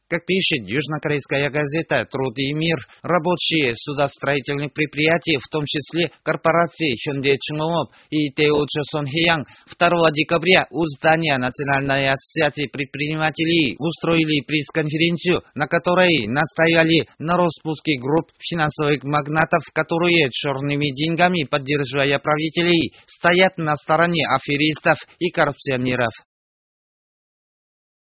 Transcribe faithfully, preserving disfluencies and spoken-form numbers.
Как пишет южнокорейская газета «Труд и мир», рабочие судостроительных предприятий, в том числе корпорации Hyundai-Chunmop и ТЭО Чосонхэ양, второго декабря у здания Национальной ассоциации предпринимателей устроили пресс-конференцию, на которой настояли на распуске групп финансовых магнатов, которые черными деньгами, поддерживая правителей, стоят на стороне аферистов и коррупционеров.